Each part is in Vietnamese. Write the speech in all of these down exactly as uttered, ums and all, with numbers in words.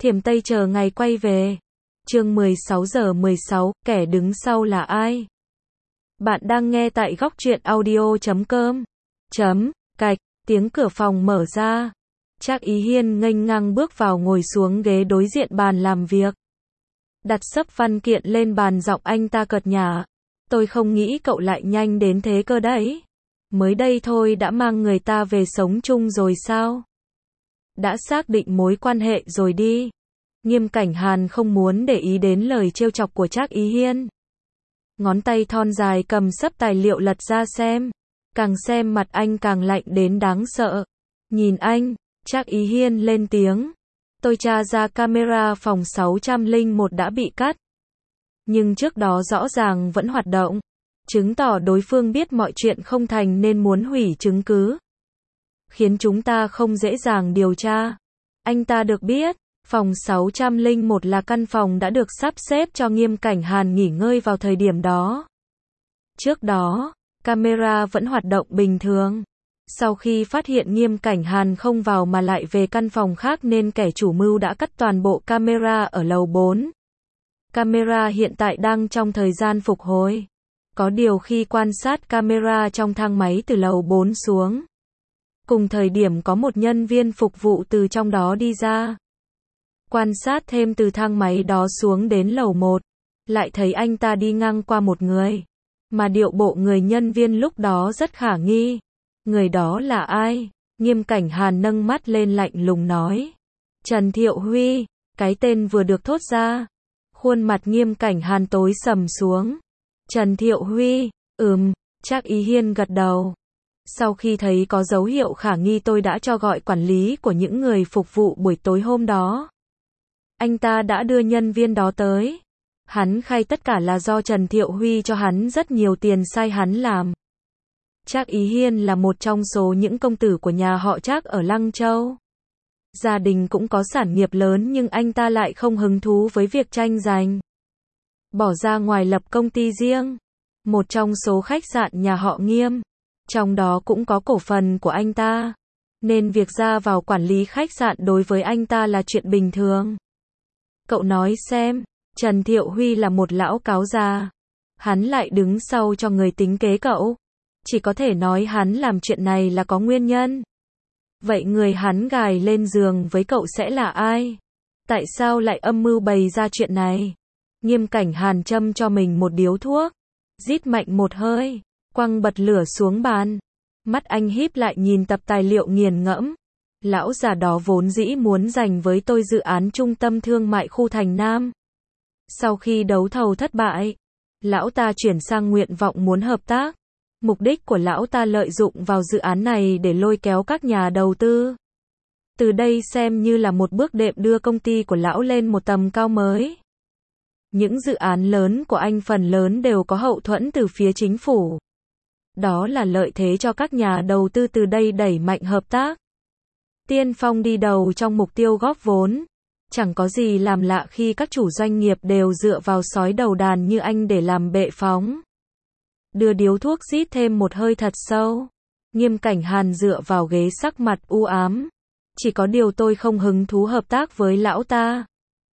Thiểm Tây chờ ngày quay về. Chương mười sáu giờ mười sáu, kẻ đứng sau là ai? Bạn đang nghe tại góc truyện audio chấm com. Chấm, cạch, tiếng cửa phòng mở ra. Trác Ý Hiên nghênh ngang bước vào ngồi xuống ghế đối diện bàn làm việc. Đặt sấp văn kiện lên bàn, giọng anh ta cợt nhả. Tôi không nghĩ cậu lại nhanh đến thế cơ đấy. Mới đây thôi đã mang người ta về sống chung rồi sao? Đã xác định mối quan hệ rồi đi. Nghiêm Cảnh Hàn không muốn để ý đến lời trêu chọc của Trác Ý Hiên. Ngón tay thon dài cầm sấp tài liệu lật ra xem. Càng xem mặt anh càng lạnh đến đáng sợ. Nhìn anh, Trác Ý Hiên lên tiếng. Tôi tra ra camera phòng sáu trăm lẻ một đã bị cắt. Nhưng trước đó rõ ràng vẫn hoạt động. Chứng tỏ đối phương biết mọi chuyện không thành nên muốn hủy chứng cứ. Khiến chúng ta không dễ dàng điều tra. Anh ta được biết, phòng sáu trăm lẻ một là căn phòng đã được sắp xếp cho Nghiêm Cảnh Hàn nghỉ ngơi vào thời điểm đó. Trước đó, camera vẫn hoạt động bình thường. Sau khi phát hiện Nghiêm Cảnh Hàn không vào mà lại về căn phòng khác nên kẻ chủ mưu đã cắt toàn bộ camera ở lầu bốn. Camera hiện tại đang trong thời gian phục hồi. Có điều khi quan sát camera trong thang máy từ lầu bốn xuống, cùng thời điểm có một nhân viên phục vụ từ trong đó đi ra. Quan sát thêm từ thang máy đó xuống đến lầu một, lại thấy anh ta đi ngang qua một người. Mà điệu bộ người nhân viên lúc đó rất khả nghi. Người đó là ai? Nghiêm Cảnh Hàn nâng mắt lên lạnh lùng nói. Trần Thiệu Huy. Cái tên vừa được thốt ra. Khuôn mặt Nghiêm Cảnh Hàn tối sầm xuống. Trần Thiệu Huy. Ừm, Trác Ý Hiên gật đầu. Sau khi thấy có dấu hiệu khả nghi tôi đã cho gọi quản lý của những người phục vụ buổi tối hôm đó. Anh ta đã đưa nhân viên đó tới. Hắn khai tất cả là do Trần Thiệu Huy cho hắn rất nhiều tiền sai hắn làm. Trác Ý Hiên là một trong số những công tử của nhà họ Trác ở Lăng Châu. Gia đình cũng có sản nghiệp lớn nhưng anh ta lại không hứng thú với việc tranh giành. Bỏ ra ngoài lập công ty riêng. Một trong số khách sạn nhà họ Nghiêm. Trong đó cũng có cổ phần của anh ta. Nên việc ra vào quản lý khách sạn đối với anh ta là chuyện bình thường. Cậu nói xem, Trần Thiệu Huy là một lão cáo già. Hắn lại đứng sau cho người tính kế cậu. Chỉ có thể nói hắn làm chuyện này là có nguyên nhân. Vậy người hắn gài lên giường với cậu sẽ là ai? Tại sao lại âm mưu bày ra chuyện này? Nghiêm Cảnh Hàn châm cho mình một điếu thuốc. Rít mạnh một hơi. Quăng bật lửa xuống bàn. Mắt anh híp lại nhìn tập tài liệu nghiền ngẫm. Lão già đó vốn dĩ muốn giành với tôi dự án trung tâm thương mại khu Thành Nam. Sau khi đấu thầu thất bại, lão ta chuyển sang nguyện vọng muốn hợp tác. Mục đích của lão ta lợi dụng vào dự án này để lôi kéo các nhà đầu tư. Từ đây xem như là một bước đệm đưa công ty của lão lên một tầm cao mới. Những dự án lớn của anh phần lớn đều có hậu thuẫn từ phía chính phủ. Đó là lợi thế cho các nhà đầu tư từ đây đẩy mạnh hợp tác. Tiên phong đi đầu trong mục tiêu góp vốn. Chẳng có gì làm lạ khi các chủ doanh nghiệp đều dựa vào sói đầu đàn như anh để làm bệ phóng. Đưa điếu thuốc rít thêm một hơi thật sâu. Nghiêm Cảnh Hàn dựa vào ghế sắc mặt u ám. Chỉ có điều tôi không hứng thú hợp tác với lão ta.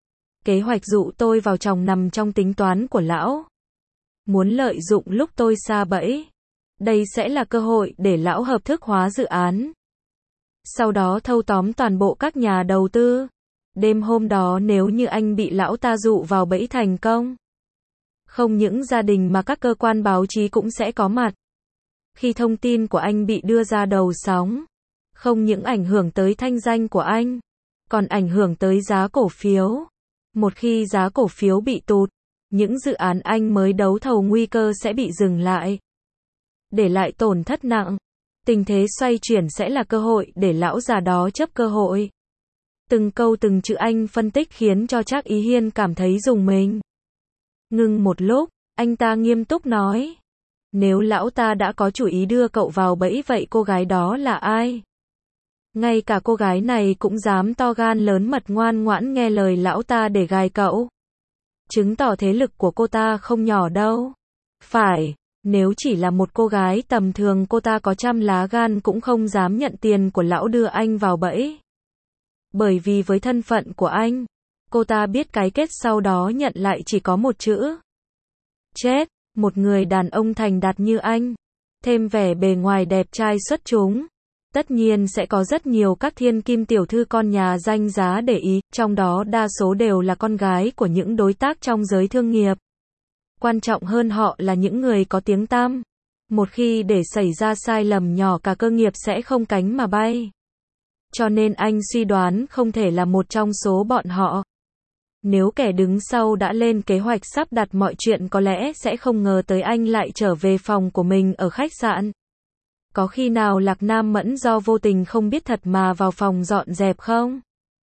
Kế hoạch dụ tôi vào chòng nằm trong tính toán của lão. Muốn lợi dụng lúc tôi sa bẫy. Đây sẽ là cơ hội để lão hợp thức hóa dự án. Sau đó thâu tóm toàn bộ các nhà đầu tư. Đêm hôm đó nếu như anh bị lão ta dụ vào bẫy thành công. Không những gia đình mà các cơ quan báo chí cũng sẽ có mặt. Khi thông tin của anh bị đưa ra đầu sóng. Không những ảnh hưởng tới thanh danh của anh. Còn ảnh hưởng tới giá cổ phiếu. Một khi giá cổ phiếu bị tụt. Những dự án anh mới đấu thầu nguy cơ sẽ bị dừng lại. Để lại tổn thất nặng. Tình thế xoay chuyển sẽ là cơ hội để lão già đó chấp cơ hội. Từng câu từng chữ anh phân tích khiến cho Trác Ý Hiên cảm thấy rùng mình. Ngưng một lúc, anh ta nghiêm túc nói. Nếu lão ta đã có chủ ý đưa cậu vào bẫy vậy cô gái đó là ai? Ngay cả cô gái này cũng dám to gan lớn mật ngoan ngoãn nghe lời lão ta để gài cậu. Chứng tỏ thế lực của cô ta không nhỏ đâu. Phải, nếu chỉ là một cô gái tầm thường cô ta có trăm lá gan cũng không dám nhận tiền của lão đưa anh vào bẫy. Bởi vì với thân phận của anh, Cô ta biết cái kết sau đó nhận lại chỉ có một chữ. Chết, một người đàn ông thành đạt như anh, thêm vẻ bề ngoài đẹp trai xuất chúng. Tất nhiên sẽ có rất nhiều các thiên kim tiểu thư con nhà danh giá để ý, trong đó đa số đều là con gái của những đối tác trong giới thương nghiệp. Quan trọng hơn họ là những người có tiếng tăm. Một khi để xảy ra sai lầm nhỏ cả cơ nghiệp sẽ không cánh mà bay. Cho nên anh suy đoán không thể là một trong số bọn họ. Nếu kẻ đứng sau đã lên kế hoạch sắp đặt mọi chuyện có lẽ sẽ không ngờ tới anh lại trở về phòng của mình ở khách sạn. Có khi nào Lạc Nam Mẫn do vô tình không biết thật mà vào phòng dọn dẹp không?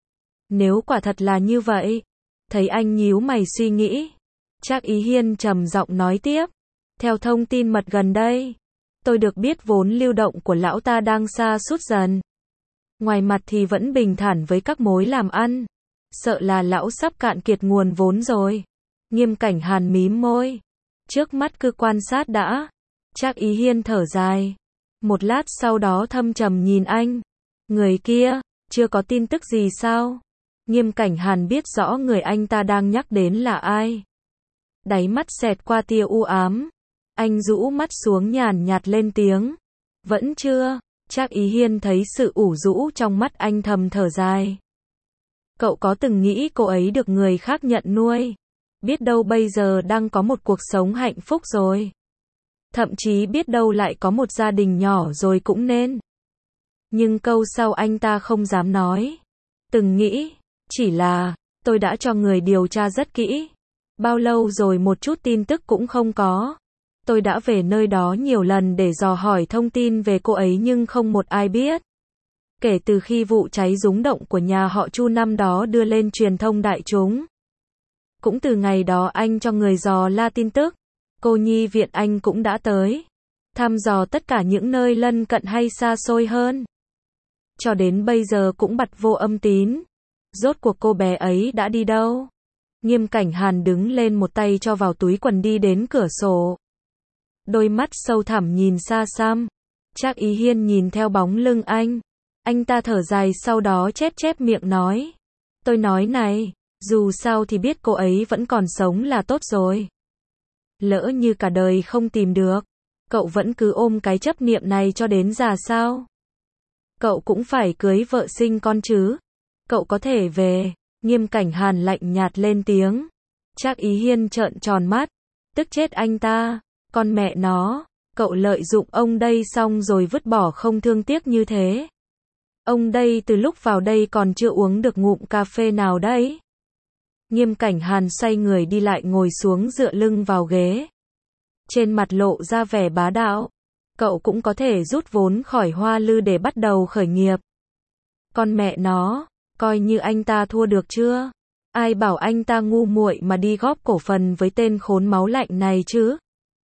Nếu quả thật là như vậy, thấy anh nhíu mày suy nghĩ, Trác Ý Hiên trầm giọng nói tiếp. Theo thông tin mật gần đây, tôi được biết vốn lưu động của lão ta đang sa sút dần. Ngoài mặt thì vẫn bình thản với các mối làm ăn. Sợ là lão sắp cạn kiệt nguồn vốn rồi. Nghiêm Cảnh Hàn mím môi. Trước mắt cứ quan sát đã. Trác Ý Hiên thở dài. Một lát sau đó thâm trầm nhìn anh. Người kia, chưa có tin tức gì sao? Nghiêm Cảnh Hàn biết rõ người anh ta đang nhắc đến là ai. Đáy mắt xẹt qua tia u ám. Anh rũ mắt xuống nhàn nhạt lên tiếng. Vẫn chưa. Trác Ý Hiên thấy sự ủ rũ trong mắt anh thầm thở dài. Cậu có từng nghĩ cô ấy được người khác nhận nuôi? Biết đâu bây giờ đang có một cuộc sống hạnh phúc rồi. Thậm chí biết đâu lại có một gia đình nhỏ rồi cũng nên. Nhưng câu sau anh ta không dám nói. Từng nghĩ, chỉ là, tôi đã cho người điều tra rất kỹ. Bao lâu rồi một chút tin tức cũng không có. Tôi đã về nơi đó nhiều lần để dò hỏi thông tin về cô ấy nhưng không một ai biết. Kể từ khi vụ cháy rúng động của nhà họ Chu năm đó đưa lên truyền thông đại chúng. Cũng từ ngày đó anh cho người dò la tin tức. Cô nhi viện anh cũng đã tới. Thăm dò tất cả những nơi lân cận hay xa xôi hơn. Cho đến bây giờ cũng bặt vô âm tín. Rốt cuộc cô bé ấy đã đi đâu? Nghiêm Cảnh Hàn đứng lên một tay cho vào túi quần đi đến cửa sổ. Đôi mắt sâu thẳm nhìn xa xăm. Trác Ý Hiên nhìn theo bóng lưng anh. Anh ta thở dài sau đó chép chép miệng nói. Tôi nói này, dù sao thì biết cô ấy vẫn còn sống là tốt rồi. Lỡ như cả đời không tìm được, cậu vẫn cứ ôm cái chấp niệm này cho đến già sao? Cậu cũng phải cưới vợ sinh con chứ. Cậu có thể về. Nghiêm Cảnh Hàn lạnh nhạt lên tiếng. Trác Ý Hiên trợn tròn mắt. Tức chết anh ta. Con mẹ nó, cậu lợi dụng ông đây xong rồi vứt bỏ không thương tiếc như thế. Ông đây từ lúc vào đây còn chưa uống được ngụm cà phê nào đấy. Nghiêm Cảnh Hàn xoay người đi lại ngồi xuống dựa lưng vào ghế. Trên mặt lộ ra vẻ bá đạo. Cậu cũng có thể rút vốn khỏi Hoa Lư để bắt đầu khởi nghiệp. Con mẹ nó, coi như anh ta thua được chưa? Ai bảo anh ta ngu muội mà đi góp cổ phần với tên khốn máu lạnh này chứ?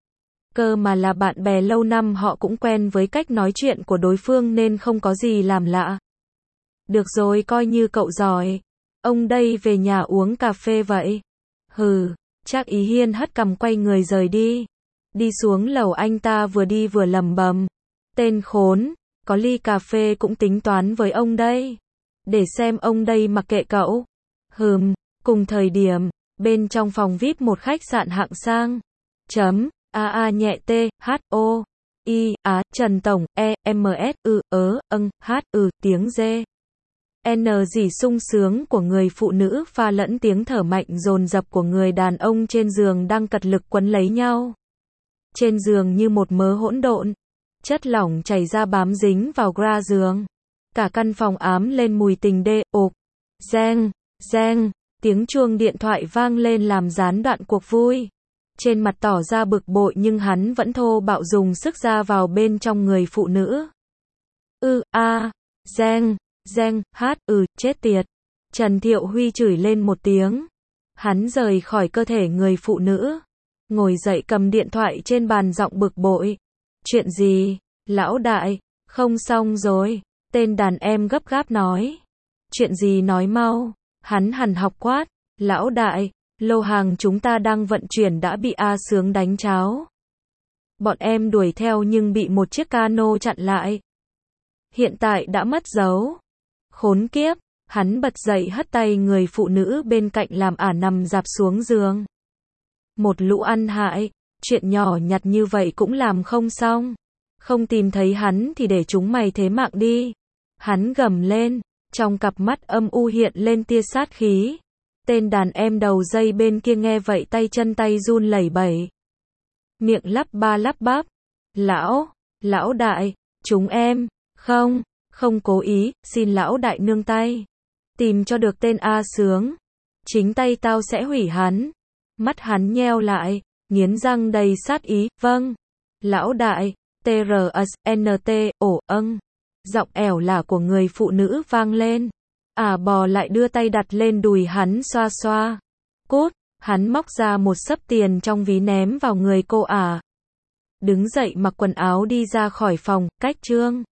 Cơ mà là bạn bè lâu năm họ cũng quen với cách nói chuyện của đối phương nên không có gì làm lạ. Được rồi coi như cậu giỏi. Ông đây về nhà uống cà phê vậy. Hừ, Trác Ý Hiên hất cằm quay người rời đi. Đi xuống lầu anh ta vừa đi vừa lẩm bẩm. Tên khốn, có ly cà phê cũng tính toán với ông đây. Để xem ông đây mặc kệ cậu. Hừm, cùng thời điểm, bên trong phòng vi ai pi một khách sạn hạng sang. Chấm. A A nhẹ T, H O, I, Á, Trần Tổng, E, M S, ư, ớ, âng, H, ư, tiếng D. N gì sung sướng của người phụ nữ pha lẫn tiếng thở mạnh dồn dập của người đàn ông trên giường đang cật lực quấn lấy nhau. Trên giường như một mớ hỗn độn. Chất lỏng chảy ra bám dính vào gra giường. Cả căn phòng ám lên mùi tình đê, ộp. Reng, reng, tiếng chuông điện thoại vang lên làm gián đoạn cuộc vui. Trên mặt tỏ ra bực bội nhưng hắn vẫn thô bạo dùng sức ra vào bên trong người phụ nữ. Ư, a, reng, reng, hát, ừ, chết tiệt. Trần Thiệu Huy chửi lên một tiếng. Hắn rời khỏi cơ thể người phụ nữ. Ngồi dậy cầm điện thoại trên bàn giọng bực bội. Chuyện gì? Lão đại, không xong rồi. Tên đàn em gấp gáp nói. Chuyện gì nói mau. Hắn hằn học quát. Lão đại, lô hàng chúng ta đang vận chuyển đã bị A Sướng đánh cháo. Bọn em đuổi theo nhưng bị một chiếc cano chặn lại. Hiện tại đã mất dấu. Khốn kiếp, Hắn bật dậy hất tay người phụ nữ bên cạnh làm ả nằm dạp xuống giường. Một lũ ăn hại, chuyện nhỏ nhặt như vậy cũng làm không xong. Không tìm thấy hắn thì để chúng mày thế mạng đi. Hắn gầm lên, trong cặp mắt âm u hiện lên tia sát khí. Tên đàn em đầu dây bên kia nghe vậy tay chân tay run lẩy bẩy. Miệng lắp ba lắp bắp. Lão, lão đại, chúng em, không, không cố ý, xin lão đại nương tay. Tìm cho được tên A Sướng. Chính tay tao sẽ hủy hắn. Mắt hắn nheo lại, nghiến răng đầy sát ý, vâng. Lão đại, T R S N T, ổ âng. Giọng ẻo lả của người phụ nữ vang lên. Ả bò lại đưa tay đặt lên đùi hắn xoa xoa. Cút, hắn móc ra một xấp tiền trong ví ném vào người cô ả. Đứng dậy mặc quần áo đi ra khỏi phòng, cách Trương